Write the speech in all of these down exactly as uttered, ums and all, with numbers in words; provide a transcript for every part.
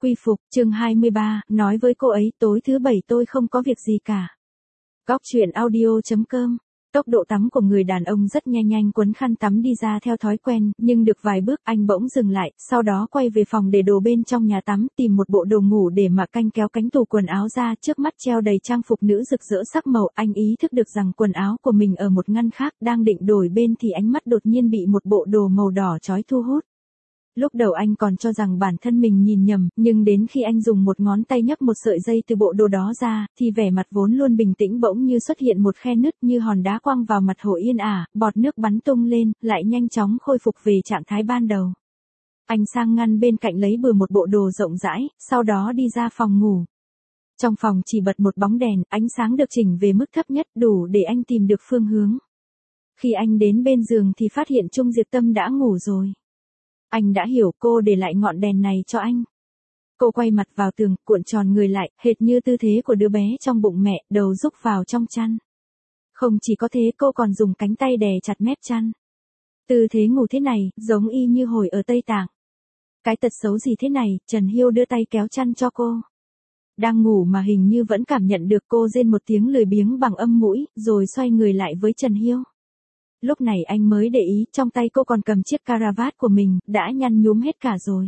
Quy phục, chương hai mươi ba, nói với cô ấy tối thứ bảy tôi không có việc gì cả. Góc truyện audio.com. Tốc độ tắm của người đàn ông rất nhanh nhanh quấn khăn tắm đi ra theo thói quen, nhưng được vài bước anh bỗng dừng lại, sau đó quay về phòng để đồ bên trong nhà tắm, tìm một bộ đồ ngủ để mặc canh kéo cánh tủ quần áo ra, trước mắt treo đầy trang phục nữ rực rỡ sắc màu, anh ý thức được rằng quần áo của mình ở một ngăn khác, đang định đổi bên thì ánh mắt đột nhiên bị một bộ đồ màu đỏ chói thu hút. Lúc đầu anh còn cho rằng bản thân mình nhìn nhầm, nhưng đến khi anh dùng một ngón tay nhấc một sợi dây từ bộ đồ đó ra, thì vẻ mặt vốn luôn bình tĩnh bỗng như xuất hiện một khe nứt như hòn đá quăng vào mặt hồ yên ả, bọt nước bắn tung lên, lại nhanh chóng khôi phục về trạng thái ban đầu. Anh sang ngăn bên cạnh lấy bừa một bộ đồ rộng rãi, sau đó đi ra phòng ngủ. Trong phòng chỉ bật một bóng đèn, ánh sáng được chỉnh về mức thấp nhất đủ để anh tìm được phương hướng. Khi anh đến bên giường thì phát hiện Trung Diệp Tâm đã ngủ rồi. Anh đã hiểu, cô để lại ngọn đèn này cho anh. Cô quay mặt vào tường, cuộn tròn người lại, hệt như tư thế của đứa bé trong bụng mẹ, đầu rúc vào trong chăn. Không chỉ có thế, cô còn dùng cánh tay đè chặt mép chăn. Tư thế ngủ thế này, giống y như hồi ở Tây Tạng. Cái tật xấu gì thế này, Trần Hiêu đưa tay kéo chăn cho cô. Đang ngủ mà hình như vẫn cảm nhận được cô rên một tiếng lười biếng bằng âm mũi, rồi xoay người lại với Trần Hiêu. Lúc này anh mới để ý, trong tay cô còn cầm chiếc caravat của mình, đã nhăn nhúm hết cả rồi.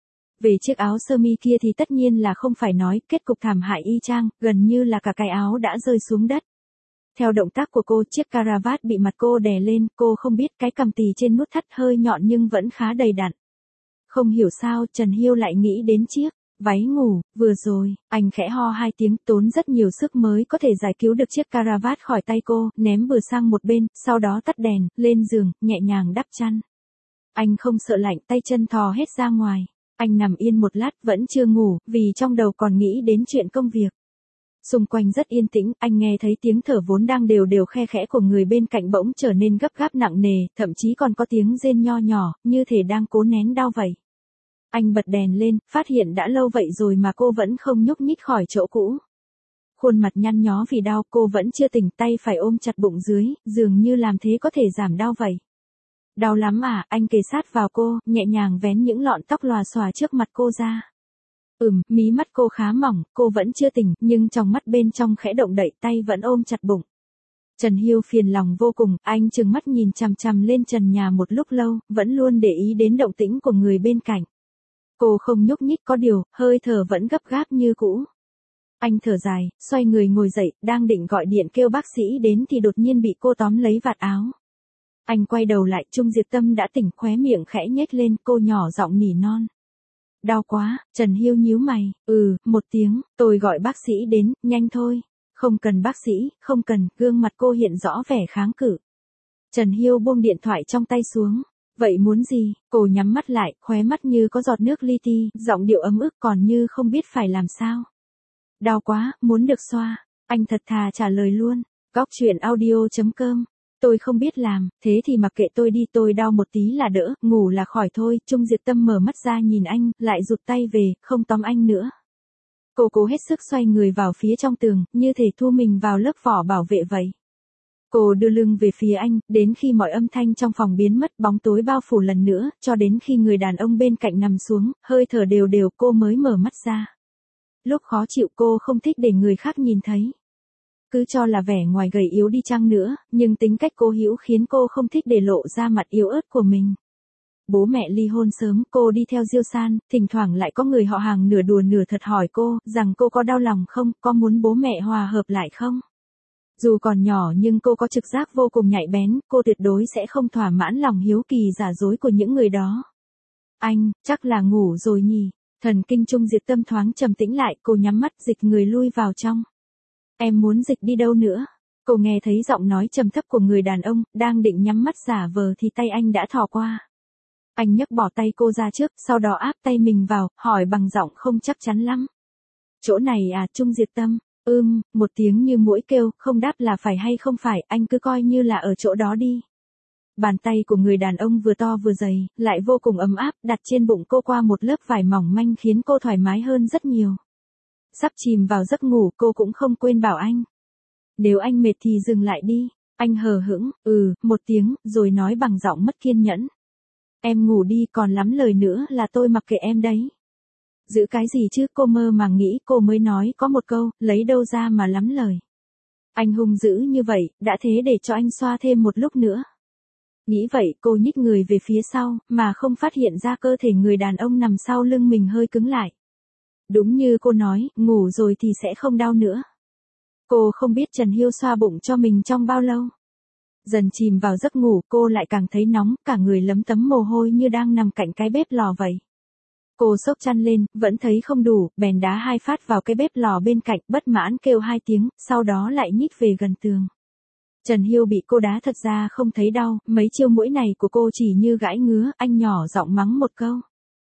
Về chiếc áo sơ mi kia thì tất nhiên là không phải nói, kết cục thảm hại y chang, gần như là cả cái áo đã rơi xuống đất. Theo động tác của cô, chiếc caravat bị mặt cô đè lên, cô không biết cái cằm tì trên nút thắt hơi nhọn nhưng vẫn khá đầy đặn. Không hiểu sao, Trần Hiêu lại nghĩ đến chiếc váy ngủ, vừa rồi, anh khẽ ho hai tiếng, tốn rất nhiều sức mới có thể giải cứu được chiếc caravat khỏi tay cô, ném bừa sang một bên, sau đó tắt đèn, lên giường, nhẹ nhàng đắp chăn. Anh không sợ lạnh, tay chân thò hết ra ngoài. Anh nằm yên một lát, vẫn chưa ngủ, vì trong đầu còn nghĩ đến chuyện công việc. Xung quanh rất yên tĩnh, anh nghe thấy tiếng thở vốn đang đều đều khe khẽ của người bên cạnh bỗng trở nên gấp gáp nặng nề, thậm chí còn có tiếng rên nho nhỏ, như thể đang cố nén đau vậy. Anh bật đèn lên, phát hiện đã lâu vậy rồi mà cô vẫn không nhúc nhích khỏi chỗ cũ. Khuôn mặt nhăn nhó vì đau, cô vẫn chưa tỉnh, tay phải ôm chặt bụng dưới, dường như làm thế có thể giảm đau vậy. Đau lắm à, anh kề sát vào cô, nhẹ nhàng vén những lọn tóc lòa xòa trước mặt cô ra. Ừm, mí mắt cô khá mỏng, cô vẫn chưa tỉnh, nhưng trong mắt bên trong khẽ động đậy, tay vẫn ôm chặt bụng. Trần Hiêu phiền lòng vô cùng, anh trừng mắt nhìn chằm chằm lên trần nhà một lúc lâu, vẫn luôn để ý đến động tĩnh của người bên cạnh. Cô không nhúc nhích, có điều, hơi thở vẫn gấp gáp như cũ. Anh thở dài, xoay người ngồi dậy, đang định gọi điện kêu bác sĩ đến thì đột nhiên bị cô tóm lấy vạt áo. Anh quay đầu lại, Trung Diệp Tâm đã tỉnh, khóe miệng khẽ nhếch lên, cô nhỏ giọng nỉ non. Đau quá, Trần Hiêu nhíu mày, ừ, một tiếng, tôi gọi bác sĩ đến, nhanh thôi. Không cần bác sĩ, không cần, gương mặt cô hiện rõ vẻ kháng cự. Trần Hiêu buông điện thoại trong tay xuống. Vậy muốn gì? Cô nhắm mắt lại, khóe mắt như có giọt nước li ti, giọng điệu ấm ức còn như không biết phải làm sao. Đau quá, muốn được xoa. Anh thật thà trả lời luôn. Góc truyện audio.com. Tôi không biết làm, thế thì mặc kệ tôi đi, tôi đau một tí là đỡ, ngủ là khỏi thôi. Trung Diệp Tâm mở mắt ra nhìn anh, lại rụt tay về, không tóm anh nữa. Cô cố hết sức xoay người vào phía trong tường, như thể thu mình vào lớp vỏ bảo vệ vậy. Cô đưa lưng về phía anh, đến khi mọi âm thanh trong phòng biến mất, bóng tối bao phủ lần nữa, cho đến khi người đàn ông bên cạnh nằm xuống, hơi thở đều đều, cô mới mở mắt ra. Lúc khó chịu cô không thích để người khác nhìn thấy. Cứ cho là vẻ ngoài gầy yếu đi chăng nữa, nhưng tính cách cố hữu khiến cô không thích để lộ ra mặt yếu ớt của mình. Bố mẹ ly hôn sớm, cô đi theo Diêu San, thỉnh thoảng lại có người họ hàng nửa đùa nửa thật hỏi cô, rằng cô có đau lòng không, có muốn bố mẹ hòa hợp lại không? Dù còn nhỏ nhưng cô có trực giác vô cùng nhạy bén, cô tuyệt đối sẽ không thỏa mãn lòng hiếu kỳ giả dối của những người đó. Anh, chắc là ngủ rồi nhỉ? Thần kinh Trung Diệp Tâm thoáng trầm tĩnh lại, cô nhắm mắt dịch người lui vào trong. Em muốn dịch đi đâu nữa? Cô nghe thấy giọng nói trầm thấp của người đàn ông, đang định nhắm mắt giả vờ thì tay anh đã thò qua. Anh nhấc bỏ tay cô ra trước, sau đó áp tay mình vào, hỏi bằng giọng không chắc chắn lắm. Chỗ này à, Trung Diệp Tâm? Ưm, một tiếng như muỗi kêu, không đáp là phải hay không phải, anh cứ coi như là ở chỗ đó đi. Bàn tay của người đàn ông vừa to vừa dày, lại vô cùng ấm áp, đặt trên bụng cô qua một lớp vải mỏng manh khiến cô thoải mái hơn rất nhiều. Sắp chìm vào giấc ngủ, cô cũng không quên bảo anh. Nếu anh mệt thì dừng lại đi. Anh hờ hững, ừ, một tiếng, rồi nói bằng giọng mất kiên nhẫn. Em ngủ đi, còn lắm lời nữa là tôi mặc kệ em đấy. Giữ cái gì chứ, cô mơ màng nghĩ, cô mới nói có một câu, lấy đâu ra mà lắm lời. Anh hung dữ như vậy, đã thế để cho anh xoa thêm một lúc nữa. Nghĩ vậy, cô nhích người về phía sau, mà không phát hiện ra cơ thể người đàn ông nằm sau lưng mình hơi cứng lại. Đúng như cô nói, ngủ rồi thì sẽ không đau nữa. Cô không biết Trần Hiêu xoa bụng cho mình trong bao lâu. Dần chìm vào giấc ngủ, cô lại càng thấy nóng, cả người lấm tấm mồ hôi như đang nằm cạnh cái bếp lò vậy. Cô xốc chăn lên, vẫn thấy không đủ, bèn đá hai phát vào cái bếp lò bên cạnh, bất mãn kêu hai tiếng, sau đó lại nhích về gần tường. Trần Hiêu bị cô đá thật ra không thấy đau, mấy chiêu mũi này của cô chỉ như gãi ngứa, anh nhỏ giọng mắng một câu.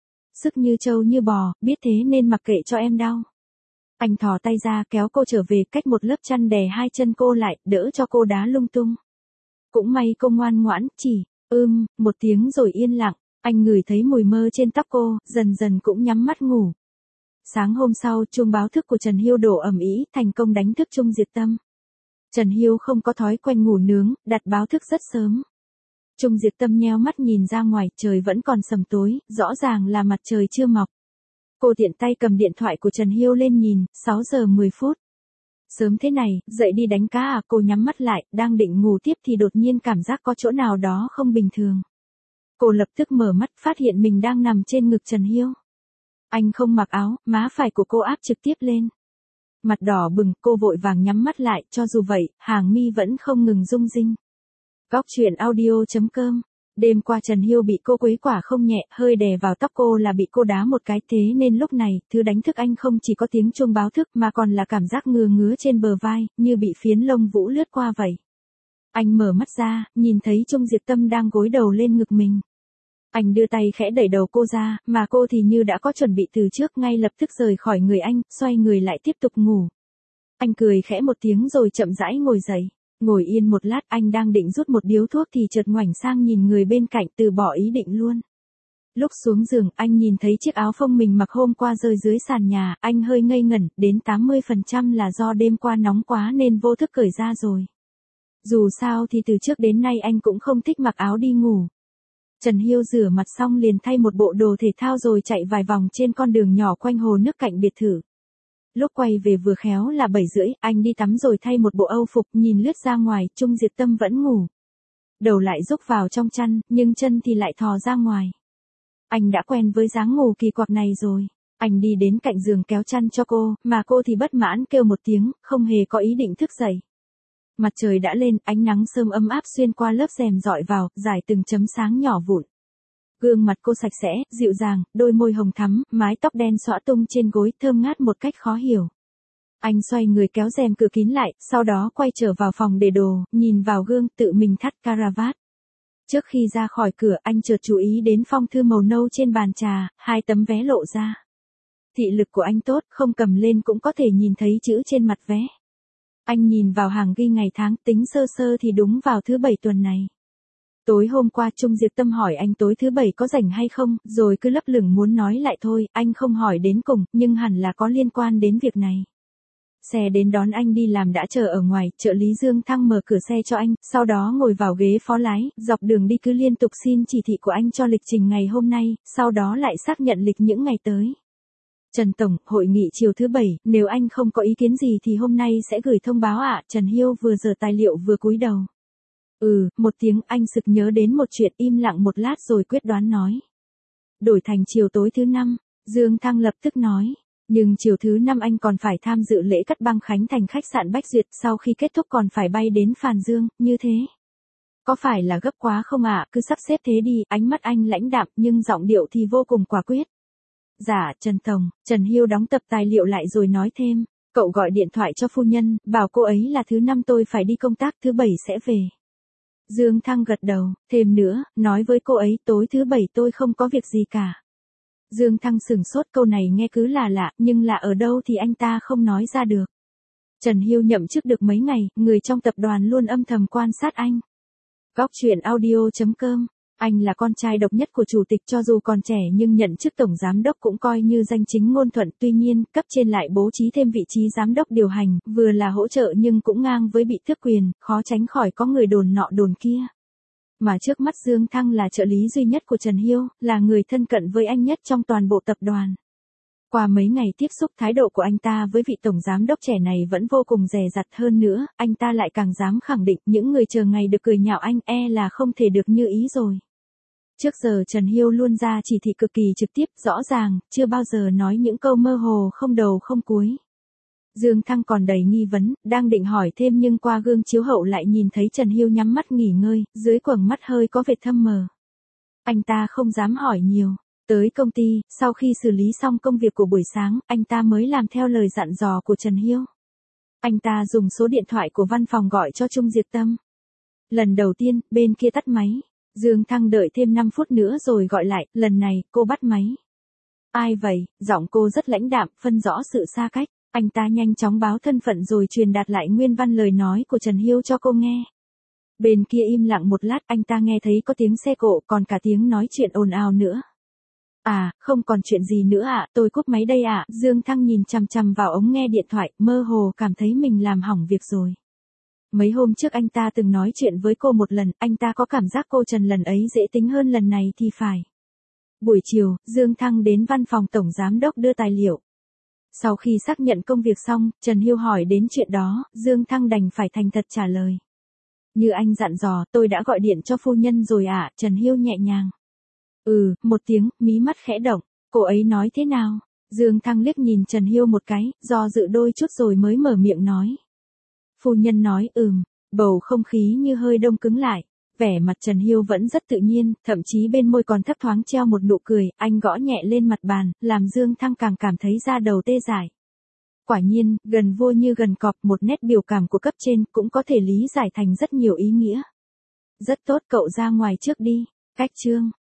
Sức như trâu như bò, biết thế nên mặc kệ cho em đau. Anh thò tay ra kéo cô trở về, cách một lớp chăn đè hai chân cô lại, đỡ cho cô đá lung tung. Cũng may cô ngoan ngoãn, chỉ, ưm, một tiếng rồi yên lặng, anh ngửi thấy mùi mơ trên tóc cô, dần dần cũng nhắm mắt ngủ. Sáng hôm sau, chuông báo thức của Trần Hiêu đổ ầm ĩ, thành công đánh thức Trung Diệt Tâm. Trần Hiêu không có thói quen ngủ nướng, đặt báo thức rất sớm. Trung Diệt Tâm nheo mắt nhìn ra ngoài, trời vẫn còn sầm tối, rõ ràng là mặt trời chưa mọc. Cô tiện tay cầm điện thoại của Trần Hiêu lên nhìn, sáu giờ mười phút. Sớm thế này, dậy đi đánh cá à, cô nhắm mắt lại, đang định ngủ tiếp thì đột nhiên cảm giác có chỗ nào đó không bình thường. Cô lập tức mở mắt, phát hiện mình đang nằm trên ngực Trần Hiêu. Anh không mặc áo, má phải của cô áp trực tiếp lên. Mặt đỏ bừng, cô vội vàng nhắm mắt lại, cho dù vậy, hàng mi vẫn không ngừng rung rinh. Góc truyện audio chấm com. Đêm qua Trần Hiêu bị cô quấy quả không nhẹ, hơi đè vào tóc cô là bị cô đá một cái, thế nên lúc này, thứ đánh thức anh không chỉ có tiếng chuông báo thức mà còn là cảm giác ngứa ngứa trên bờ vai, như bị phiến lông vũ lướt qua vậy. Anh mở mắt ra, nhìn thấy Trung Diệt Tâm đang gối đầu lên ngực mình. Anh đưa tay khẽ đẩy đầu cô ra, mà cô thì như đã có chuẩn bị từ trước, ngay lập tức rời khỏi người anh, xoay người lại tiếp tục ngủ. Anh cười khẽ một tiếng rồi chậm rãi ngồi dậy. Ngồi yên một lát, anh đang định rút một điếu thuốc thì chợt ngoảnh sang nhìn người bên cạnh, từ bỏ ý định luôn. Lúc xuống giường, anh nhìn thấy chiếc áo phông mình mặc hôm qua rơi dưới sàn nhà, anh hơi ngây ngẩn, đến tám mươi phần trăm là do đêm qua nóng quá nên vô thức cởi ra rồi. Dù sao thì từ trước đến nay anh cũng không thích mặc áo đi ngủ. Trần Hiêu rửa mặt xong liền thay một bộ đồ thể thao rồi chạy vài vòng trên con đường nhỏ quanh hồ nước cạnh biệt thự. Lúc quay về vừa khéo là bảy rưỡi, anh đi tắm rồi thay một bộ âu phục, nhìn lướt ra ngoài, Trung Diệt Tâm vẫn ngủ. Đầu lại rúc vào trong chăn, nhưng chân thì lại thò ra ngoài. Anh đã quen với dáng ngủ kỳ quặc này rồi. Anh đi đến cạnh giường kéo chăn cho cô, mà cô thì bất mãn kêu một tiếng, không hề có ý định thức dậy. Mặt trời đã lên, ánh nắng sớm ấm áp xuyên qua lớp rèm dọi vào, rải từng chấm sáng nhỏ vụn. Gương mặt cô sạch sẽ, dịu dàng, đôi môi hồng thắm, mái tóc đen xõa tung trên gối, thơm ngát một cách khó hiểu. Anh xoay người kéo rèm cửa kín lại, sau đó quay trở vào phòng để đồ, nhìn vào gương, tự mình thắt caravat. Trước khi ra khỏi cửa, anh chợt chú ý đến phong thư màu nâu trên bàn trà, hai tấm vé lộ ra. Thị lực của anh tốt, không cầm lên cũng có thể nhìn thấy chữ trên mặt vé. Anh nhìn vào hàng ghi ngày tháng, tính sơ sơ thì đúng vào thứ bảy tuần này. Tối hôm qua Trung Diệt Tâm hỏi anh tối thứ bảy có rảnh hay không, rồi cứ lấp lửng muốn nói lại thôi, anh không hỏi đến cùng, nhưng hẳn là có liên quan đến việc này. Xe đến đón anh đi làm đã chờ ở ngoài, trợ lý Dương Thăng mở cửa xe cho anh, sau đó ngồi vào ghế phó lái, dọc đường đi cứ liên tục xin chỉ thị của anh cho lịch trình ngày hôm nay, sau đó lại xác nhận lịch những ngày tới. Trần Tổng, hội nghị chiều thứ bảy, nếu anh không có ý kiến gì thì hôm nay sẽ gửi thông báo ạ. Trần Hiêu vừa dở tài liệu vừa cúi đầu. Ừ, một tiếng, anh sực nhớ đến một chuyện, im lặng một lát rồi quyết đoán nói. Đổi thành chiều tối thứ năm, Dương Thăng lập tức nói. Nhưng chiều thứ năm anh còn phải tham dự lễ cắt băng khánh thành khách sạn Bách Duyệt, sau khi kết thúc còn phải bay đến Phàn Dương, như thế. Có phải là gấp quá không ạ, cứ sắp xếp thế đi, ánh mắt anh lãnh đạm nhưng giọng điệu thì vô cùng quả quyết. Dạ, Trần Tổng, Trần Hiêu đóng tập tài liệu lại rồi nói thêm, cậu gọi điện thoại cho phu nhân, bảo cô ấy là thứ năm tôi phải đi công tác, thứ bảy sẽ về. Dương Thăng gật đầu, thêm nữa, nói với cô ấy tối thứ bảy tôi không có việc gì cả. Dương Thăng sửng sốt, câu này nghe cứ là lạ, nhưng là ở đâu thì anh ta không nói ra được. Trần Hiêu nhậm chức được mấy ngày, người trong tập đoàn luôn âm thầm quan sát anh. Góc truyện audio chấm com. Anh là con trai độc nhất của chủ tịch, cho dù còn trẻ nhưng nhận chức tổng giám đốc cũng coi như danh chính ngôn thuận, tuy nhiên, cấp trên lại bố trí thêm vị trí giám đốc điều hành, vừa là hỗ trợ nhưng cũng ngang với bị tước quyền, khó tránh khỏi có người đồn nọ đồn kia. Mà trước mắt Dương Thăng là trợ lý duy nhất của Trần Hiêu, là người thân cận với anh nhất trong toàn bộ tập đoàn. Qua mấy ngày tiếp xúc, thái độ của anh ta với vị tổng giám đốc trẻ này vẫn vô cùng dè dặt, hơn nữa, anh ta lại càng dám khẳng định những người chờ ngày được cười nhạo anh e là không thể được như ý rồi. Trước giờ Trần Hiêu luôn ra chỉ thị cực kỳ trực tiếp, rõ ràng, chưa bao giờ nói những câu mơ hồ không đầu không cuối. Dương Thăng còn đầy nghi vấn, đang định hỏi thêm nhưng qua gương chiếu hậu lại nhìn thấy Trần Hiêu nhắm mắt nghỉ ngơi, dưới quầng mắt hơi có vệt thâm mờ. Anh ta không dám hỏi nhiều. Tới công ty, sau khi xử lý xong công việc của buổi sáng, anh ta mới làm theo lời dặn dò của Trần Hiêu. Anh ta dùng số điện thoại của văn phòng gọi cho Trung Diệt Tâm. Lần đầu tiên, bên kia tắt máy. Dương Thăng đợi thêm năm phút nữa rồi gọi lại, lần này, cô bắt máy. Ai vậy? Giọng cô rất lãnh đạm, phân rõ sự xa cách. Anh ta nhanh chóng báo thân phận rồi truyền đạt lại nguyên văn lời nói của Trần Hiêu cho cô nghe. Bên kia im lặng một lát, anh ta nghe thấy có tiếng xe cộ, còn cả tiếng nói chuyện ồn ào nữa. À, không còn chuyện gì nữa ạ, à, tôi cúp máy đây ạ. À. Dương Thăng nhìn chằm chằm vào ống nghe điện thoại, mơ hồ cảm thấy mình làm hỏng việc rồi. Mấy hôm trước anh ta từng nói chuyện với cô một lần, anh ta có cảm giác cô Trần lần ấy dễ tính hơn lần này thì phải. Buổi chiều, Dương Thăng đến văn phòng tổng giám đốc đưa tài liệu. Sau khi xác nhận công việc xong, Trần Hiêu hỏi đến chuyện đó, Dương Thăng đành phải thành thật trả lời. Như anh dặn dò, tôi đã gọi điện cho phu nhân rồi ạ, à, Trần Hiêu nhẹ nhàng. Ừ, một tiếng, mí mắt khẽ động, cô ấy nói thế nào? Dương Thăng liếc nhìn Trần Hiêu một cái, do dự đôi chút rồi mới mở miệng nói. Phu nhân nói ừm, bầu không khí như hơi đông cứng lại, vẻ mặt Trần Hiêu vẫn rất tự nhiên, thậm chí bên môi còn thấp thoáng treo một nụ cười, anh gõ nhẹ lên mặt bàn, làm Dương Thăng càng cảm thấy da đầu tê dại. Quả nhiên, gần vua như gần cọp, một nét biểu cảm của cấp trên cũng có thể lý giải thành rất nhiều ý nghĩa. Rất tốt, cậu ra ngoài trước đi, cách chương.